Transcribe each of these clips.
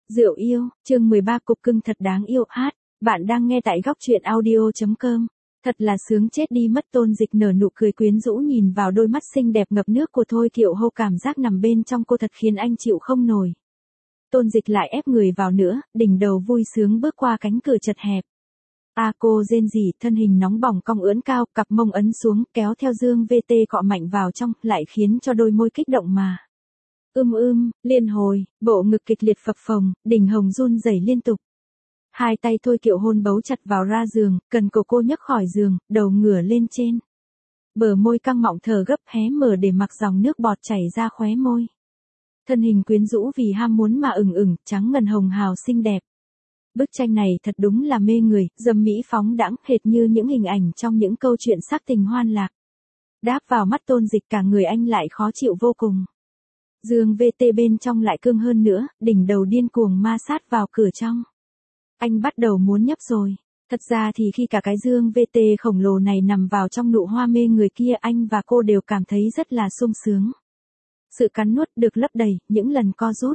Rượu yêu, chương 13 cục cưng thật đáng yêu hát. Bạn đang nghe tại góc truyện audio.com. Thật là sướng chết đi mất. Tôn Dịch nở nụ cười quyến rũ nhìn vào đôi mắt xinh đẹp ngập nước của Thôi Thiệu Hô, cảm giác nằm bên trong cô thật khiến anh chịu không nổi. Tôn Dịch lại ép người vào nữa, đỉnh đầu vui sướng bước qua cánh cửa chật hẹp. Cô rên rỉ, thân hình nóng bỏng cong ưỡn cao, cặp mông ấn xuống, kéo theo Dương VT cọ mạnh vào trong, lại khiến cho đôi môi kích động mà. Liên hồi, bộ ngực kịch liệt phập phồng, đỉnh hồng run rẩy liên tục. Hai tay Thôi Kiệu Hôn bấu chặt vào ra giường, cần cổ cô nhấc khỏi giường, đầu ngửa lên trên. Bờ môi căng mọng thở gấp hé mở để mặc dòng nước bọt chảy ra khóe môi. Thân hình quyến rũ vì ham muốn mà ửng, trắng ngần hồng hào xinh đẹp. Bức tranh này thật đúng là mê người, dâm mỹ phóng đãng, hệt như những hình ảnh trong những câu chuyện sắc tình hoan lạc. Đáp vào mắt Tôn Dịch, cả người anh lại khó chịu vô cùng. Dương VT bên trong lại cương hơn nữa, đỉnh đầu điên cuồng ma sát vào cửa trong. Anh bắt đầu muốn nhấp rồi. Thật ra thì khi cả cái Dương VT khổng lồ này nằm vào trong nụ hoa mê người kia, anh và cô đều cảm thấy rất là sung sướng. Sự cắn nuốt được lấp đầy, những lần co rút.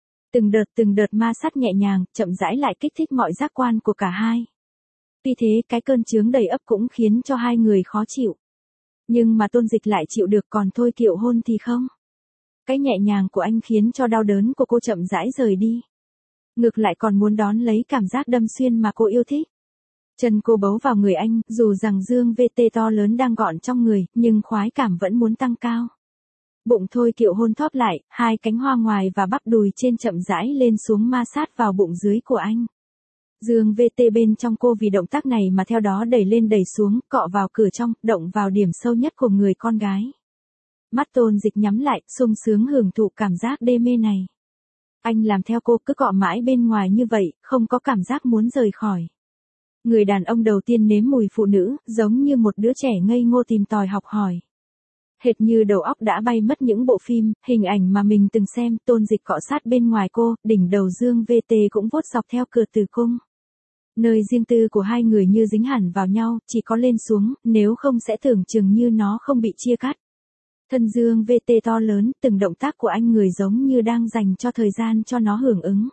Từng đợt ma sát nhẹ nhàng, chậm rãi lại kích thích mọi giác quan của cả hai. Tuy thế cái cơn chướng đầy ấp cũng khiến cho hai người khó chịu. Nhưng mà Tôn Dịch lại chịu được, còn Thôi Kiệu Hôn thì không. Cái nhẹ nhàng của anh khiến cho đau đớn của cô chậm rãi rời đi. Ngược lại còn muốn đón lấy cảm giác đâm xuyên mà cô yêu thích. Chân cô bấu vào người anh, dù rằng Dương VT to lớn đang gọn trong người, nhưng khoái cảm vẫn muốn tăng cao. Bụng Thôi Kiệu Hôn thóp lại, hai cánh hoa ngoài và bắp đùi trên chậm rãi lên xuống ma sát vào bụng dưới của anh. Dương VT bên trong cô vì động tác này mà theo đó đẩy lên đẩy xuống, cọ vào cửa trong, động vào điểm sâu nhất của người con gái. Mắt Tôn Dịch nhắm lại, sung sướng hưởng thụ cảm giác đê mê này. Anh làm theo cô, cứ cọ mãi bên ngoài như vậy, không có cảm giác muốn rời khỏi. Người đàn ông đầu tiên nếm mùi phụ nữ, giống như một đứa trẻ ngây ngô tìm tòi học hỏi. Hệt như đầu óc đã bay mất những bộ phim, hình ảnh mà mình từng xem. Tôn Dịch cọ sát bên ngoài cô, đỉnh đầu Dương VT cũng vuốt dọc theo cửa tử cung. Nơi riêng tư của hai người như dính hẳn vào nhau, chỉ có lên xuống, nếu không sẽ tưởng chừng như nó không bị chia cắt. Thân Dương VT to lớn, từng động tác của anh người giống như đang dành cho thời gian cho nó hưởng ứng.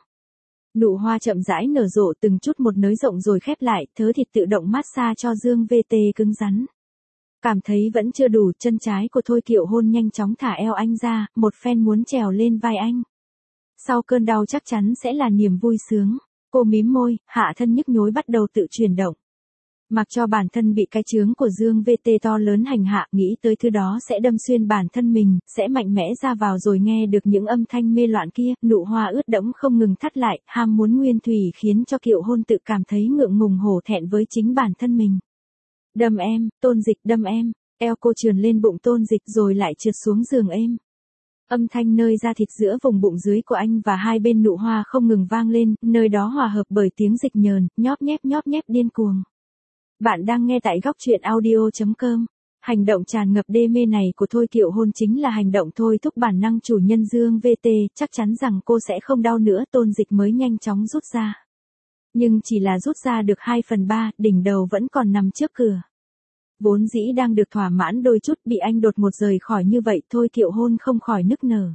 Nụ hoa chậm rãi nở rộ, từng chút một nới rộng rồi khép lại, thớ thịt tự động massage cho Dương VT cứng rắn. Cảm thấy vẫn chưa đủ, chân trái của Thôi Kiệu Hôn nhanh chóng thả eo anh ra, một phen muốn trèo lên vai anh. Sau cơn đau chắc chắn sẽ là niềm vui sướng. Cô mím môi, hạ thân nhức nhối bắt đầu tự chuyển động. Mặc cho bản thân bị cái chướng của Dương VT to lớn hành hạ, nghĩ tới thứ đó sẽ đâm xuyên bản thân mình, sẽ mạnh mẽ ra vào rồi nghe được những âm thanh mê loạn kia, nụ hoa ướt đẫm không ngừng thắt lại, ham muốn nguyên thủy khiến cho Kiệu Hôn tự cảm thấy ngượng ngùng hổ thẹn với chính bản thân mình. Đâm em, Tôn Dịch đâm em, eo cô trườn lên bụng Tôn Dịch rồi lại trượt xuống giường êm. Âm thanh nơi da thịt giữa vùng bụng dưới của anh và hai bên nụ hoa không ngừng vang lên, nơi đó hòa hợp bởi tiếng dịch nhờn, nhóp nhép điên cuồng. Bạn đang nghe tại góc truyện audio.com. Hành động tràn ngập đê mê này của Thôi Kiệu Hôn chính là hành động thôi thúc bản năng chủ nhân Dương VT, chắc chắn rằng cô sẽ không đau nữa. Tôn Dịch mới nhanh chóng rút ra. Nhưng chỉ là rút ra được 2/3, đỉnh đầu vẫn còn nằm trước cửa. Vốn dĩ đang được thỏa mãn đôi chút, bị anh đột ngột rời khỏi như vậy, Thôi Kiệu Hôn không khỏi nức nở.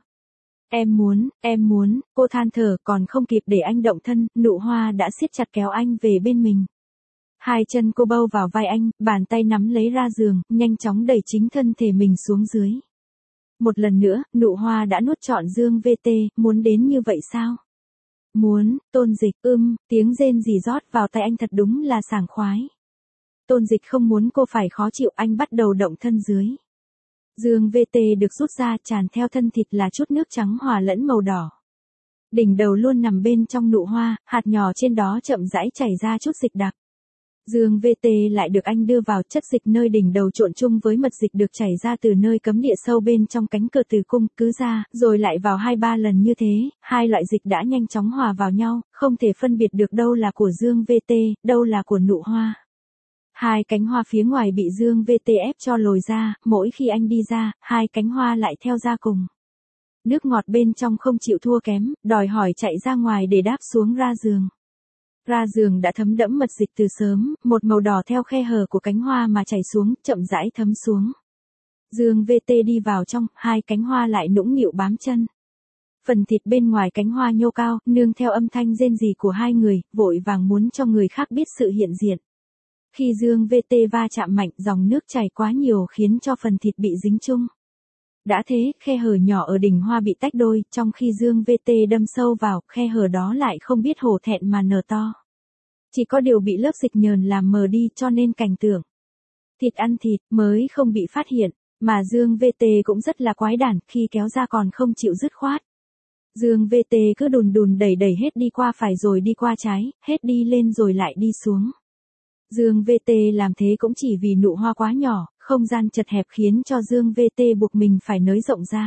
Em muốn, cô than thở, còn không kịp để anh động thân, nụ hoa đã siết chặt kéo anh về bên mình. Hai chân cô bâu vào vai anh, bàn tay nắm lấy ra giường, nhanh chóng đẩy chính thân thể mình xuống dưới. Một lần nữa, nụ hoa đã nuốt trọn Dương VT, muốn đến như vậy sao? Muốn, Tôn Dịch, tiếng rên rỉ rót vào tay anh thật đúng là sảng khoái. Tôn Dịch không muốn cô phải khó chịu, anh bắt đầu động thân dưới. Dương VT được rút ra, tràn theo thân thịt là chút nước trắng hòa lẫn màu đỏ. Đỉnh đầu luôn nằm bên trong nụ hoa, hạt nhỏ trên đó chậm rãi chảy ra chút dịch đặc. Dương VT lại được anh đưa vào, chất dịch nơi đỉnh đầu trộn chung với mật dịch được chảy ra từ nơi cấm địa sâu bên trong cánh cửa tử cung, cứ ra, rồi lại vào 2-3 lần như thế, hai loại dịch đã nhanh chóng hòa vào nhau, không thể phân biệt được đâu là của Dương VT, đâu là của nụ hoa. Hai cánh hoa phía ngoài bị Dương VT ép cho lồi ra, mỗi khi anh đi ra, hai cánh hoa lại theo ra cùng. Nước ngọt bên trong không chịu thua kém, đòi hỏi chạy ra ngoài để đáp xuống ra giường. Ra giường đã thấm đẫm mật dịch từ sớm, một màu đỏ theo khe hở của cánh hoa mà chảy xuống, chậm rãi thấm xuống. Dương VT đi vào trong, hai cánh hoa lại nũng nịu bám chân. phần thịt bên ngoài cánh hoa nhô cao, nương theo âm thanh rên rỉ của hai người, vội vàng muốn cho người khác biết sự hiện diện. Khi Dương VT va chạm mạnh, dòng nước chảy quá nhiều khiến cho phần thịt bị dính chung. Đã thế, khe hở nhỏ ở đỉnh hoa bị tách đôi, trong khi Dương VT đâm sâu vào, khe hở đó lại không biết hổ thẹn mà nở to. Chỉ có điều bị lớp dịch nhờn làm mờ đi cho nên cảnh tượng thịt ăn thịt mới không bị phát hiện, mà Dương VT cũng rất là quái đản khi kéo ra còn không chịu dứt khoát. Dương VT cứ đùn đùn đẩy đẩy hết đi qua phải rồi đi qua trái, hết đi lên rồi lại đi xuống. Dương VT làm thế cũng chỉ vì nụ hoa quá nhỏ, không gian chật hẹp khiến cho Dương VT buộc mình phải nới rộng ra.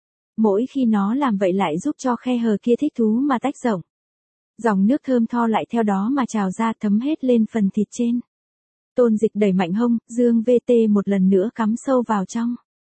Mỗi khi nó làm vậy lại giúp cho khe hở kia thích thú mà tách rộng. Dòng nước thơm tho lại theo đó mà trào ra thấm hết lên phần thịt trên. Tôn Dịch đẩy mạnh hông, Dương VT một lần nữa cắm sâu vào trong.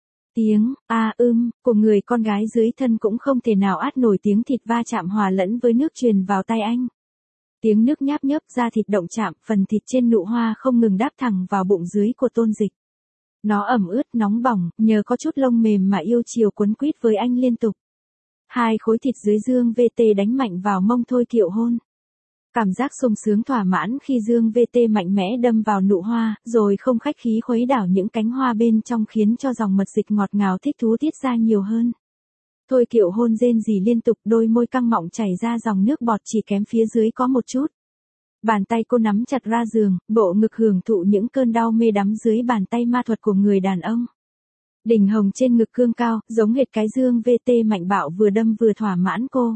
Tiếng của người con gái dưới thân cũng không thể nào át nổi tiếng thịt va chạm hòa lẫn với nước truyền vào tai anh. Tiếng nước nháp nhấp ra thịt động chạm, phần thịt trên nụ hoa không ngừng đáp thẳng vào bụng dưới của Tôn Dịch. Nó ẩm ướt nóng bỏng, nhờ có chút lông mềm mà yêu chiều quấn quýt với anh liên tục. Hai khối thịt dưới Dương VT đánh mạnh vào mông Thôi Kiệu Hôn. Cảm giác sung sướng thỏa mãn khi Dương VT mạnh mẽ đâm vào nụ hoa, rồi không khách khí khuấy đảo những cánh hoa bên trong khiến cho dòng mật dịch ngọt ngào thích thú tiết ra nhiều hơn. Thôi Kiệu Hôn rên rỉ liên tục, đôi môi căng mọng chảy ra dòng nước bọt, chỉ kém phía dưới có một chút. Bàn tay cô nắm chặt ra giường, bộ ngực hưởng thụ những cơn đau mê đắm dưới bàn tay ma thuật của người đàn ông. Đỉnh hồng trên ngực cương cao, giống hệt cái Dương VT mạnh bạo vừa đâm vừa thỏa mãn cô.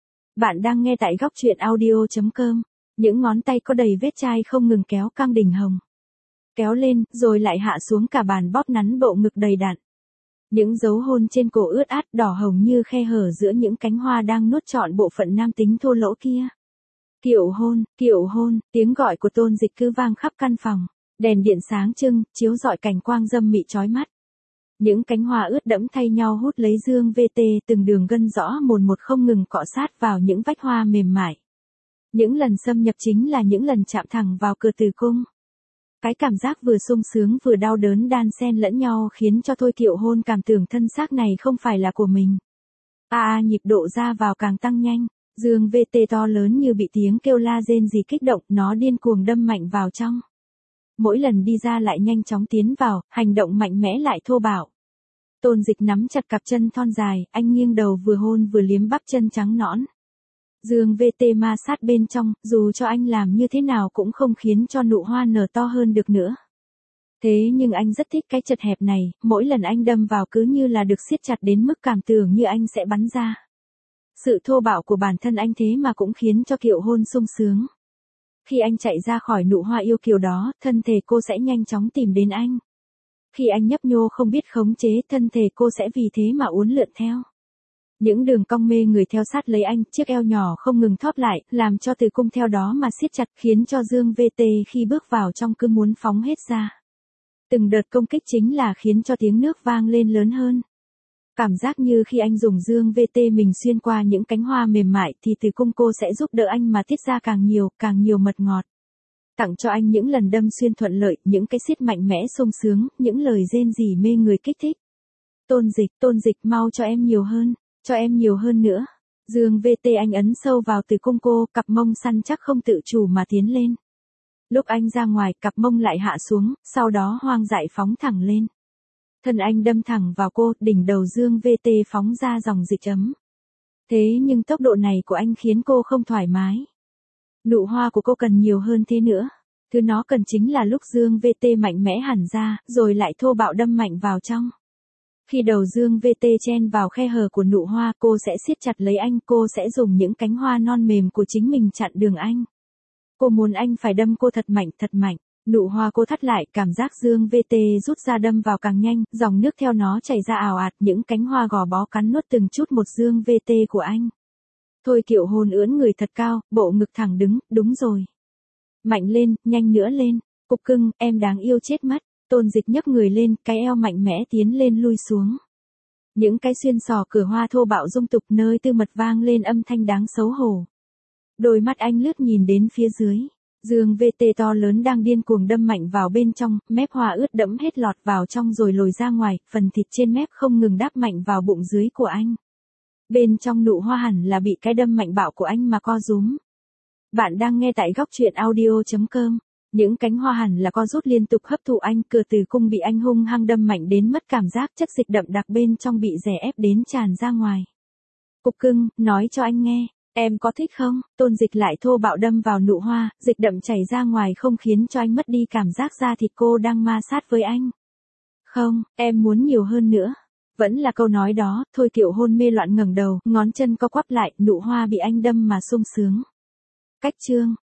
Bạn đang nghe tại góc truyện audio.com. Những ngón tay có đầy vết chai không ngừng kéo căng đỉnh hồng. Kéo lên, rồi lại hạ xuống cả bàn bóp nắn bộ ngực đầy đặn. Những dấu hôn trên cổ ướt át đỏ hồng như khe hở giữa những cánh hoa đang nuốt trọn bộ phận nam tính thô lỗ kia. Kiệu hôn, tiếng gọi của Tôn Dịch cứ vang khắp căn phòng. Đèn điện sáng trưng, chiếu rọi cảnh quang dâm mị chói mắt. Những cánh hoa ướt đẫm thay nhau hút lấy Dương VT, từng đường gân rõ mồn một không ngừng cọ sát vào những vách hoa mềm mại. Những lần xâm nhập chính là những lần chạm thẳng vào cửa tử cung. Cái cảm giác vừa sung sướng vừa đau đớn đan xen lẫn nhau khiến cho Thôi Kiệu Hôn cảm tưởng thân xác này không phải là của mình. Nhịp độ ra vào càng tăng nhanh, Dương VT to lớn như bị tiếng kêu la rên rỉ kích động, nó điên cuồng đâm mạnh vào trong. Mỗi lần đi ra lại nhanh chóng tiến vào, hành động mạnh mẽ lại thô bạo. Tôn Dịch nắm chặt cặp chân thon dài, anh nghiêng đầu vừa hôn vừa liếm bắp chân trắng nõn. Dương VT ma sát bên trong, dù cho anh làm như thế nào cũng không khiến cho nụ hoa nở to hơn được nữa. Thế nhưng anh rất thích cái chật hẹp này, mỗi lần anh đâm vào cứ như là được siết chặt đến mức cảm tưởng như anh sẽ bắn ra. Sự thô bạo của bản thân anh thế mà cũng khiến cho Kiệu Hôn sung sướng. Khi anh chạy ra khỏi nụ hoa yêu kiều đó, thân thể cô sẽ nhanh chóng tìm đến anh. Khi anh nhấp nhô không biết khống chế, thân thể cô sẽ vì thế mà uốn lượn theo. Những đường cong mê người theo sát lấy anh, chiếc eo nhỏ không ngừng thóp lại, làm cho tử cung theo đó mà siết chặt, khiến cho Dương VT khi bước vào trong cứ muốn phóng hết ra. Từng đợt công kích chính là khiến cho tiếng nước vang lên lớn hơn. Cảm giác như khi anh dùng Dương VT mình xuyên qua những cánh hoa mềm mại thì tử cung cô sẽ giúp đỡ anh mà tiết ra càng nhiều mật ngọt. Tặng cho anh những lần đâm xuyên thuận lợi, những cái siết mạnh mẽ sung sướng, những lời rên rỉ mê người kích thích. Tôn Dịch mau cho em nhiều hơn nữa. Dương VT anh ấn sâu vào tử cung cô, cặp mông săn chắc không tự chủ mà tiến lên. Lúc anh ra ngoài, cặp mông lại hạ xuống, sau đó hoang dại phóng thẳng lên. Thân anh đâm thẳng vào cô, đỉnh đầu Dương VT phóng ra dòng dịch ấm. Thế nhưng tốc độ này của anh khiến cô không thoải mái. Nụ hoa của cô cần nhiều hơn thế nữa. Thứ nó cần chính là lúc Dương VT mạnh mẽ hẳn ra, rồi lại thô bạo đâm mạnh vào trong. Khi đầu Dương VT chen vào khe hở của nụ hoa, cô sẽ siết chặt lấy anh, cô sẽ dùng những cánh hoa non mềm của chính mình chặn đường anh. Cô muốn anh phải đâm cô thật mạnh. Nụ hoa cô thắt lại, cảm giác Dương VT rút ra đâm vào càng nhanh, dòng nước theo nó chảy ra ào ạt, những cánh hoa gò bó cắn nuốt từng chút một Dương VT của anh. Thôi Kiệu Hôn ưỡn người thật cao, bộ ngực thẳng đứng, đúng rồi. Mạnh lên, nhanh nữa lên, cục cưng, em đáng yêu chết mất. Tôn Dịch nhấc người lên, cái eo mạnh mẽ tiến lên lui xuống. Những cái xuyên sò cửa hoa thô bạo dung tục, nơi tư mật vang lên âm thanh đáng xấu hổ. Đôi mắt anh lướt nhìn đến phía dưới. Dương VT to lớn đang điên cuồng đâm mạnh vào bên trong, mép hoa ướt đẫm hết lọt vào trong rồi lồi ra ngoài, phần thịt trên mép không ngừng đáp mạnh vào bụng dưới của anh. Bên trong nụ hoa hẳn là bị cái đâm mạnh bạo của anh mà co rúm. Bạn đang nghe tại góc truyện audio.com. Những cánh hoa hẳn là co rút liên tục hấp thụ anh, cửa tử cung bị anh hung hăng đâm mạnh đến mất cảm giác, chất dịch đậm đặc bên trong bị đè ép đến tràn ra ngoài. Cục cưng, nói cho anh nghe, em có thích không? Tôn Dịch lại thô bạo đâm vào nụ hoa, dịch đậm chảy ra ngoài không khiến cho anh mất đi cảm giác da thịt cô đang ma sát với anh. Không, em muốn nhiều hơn nữa. Vẫn là câu nói đó, Thôi Kiều hôn mê loạn ngẩng đầu, ngón chân co quắp lại, nụ hoa bị anh đâm mà sung sướng. Cách chương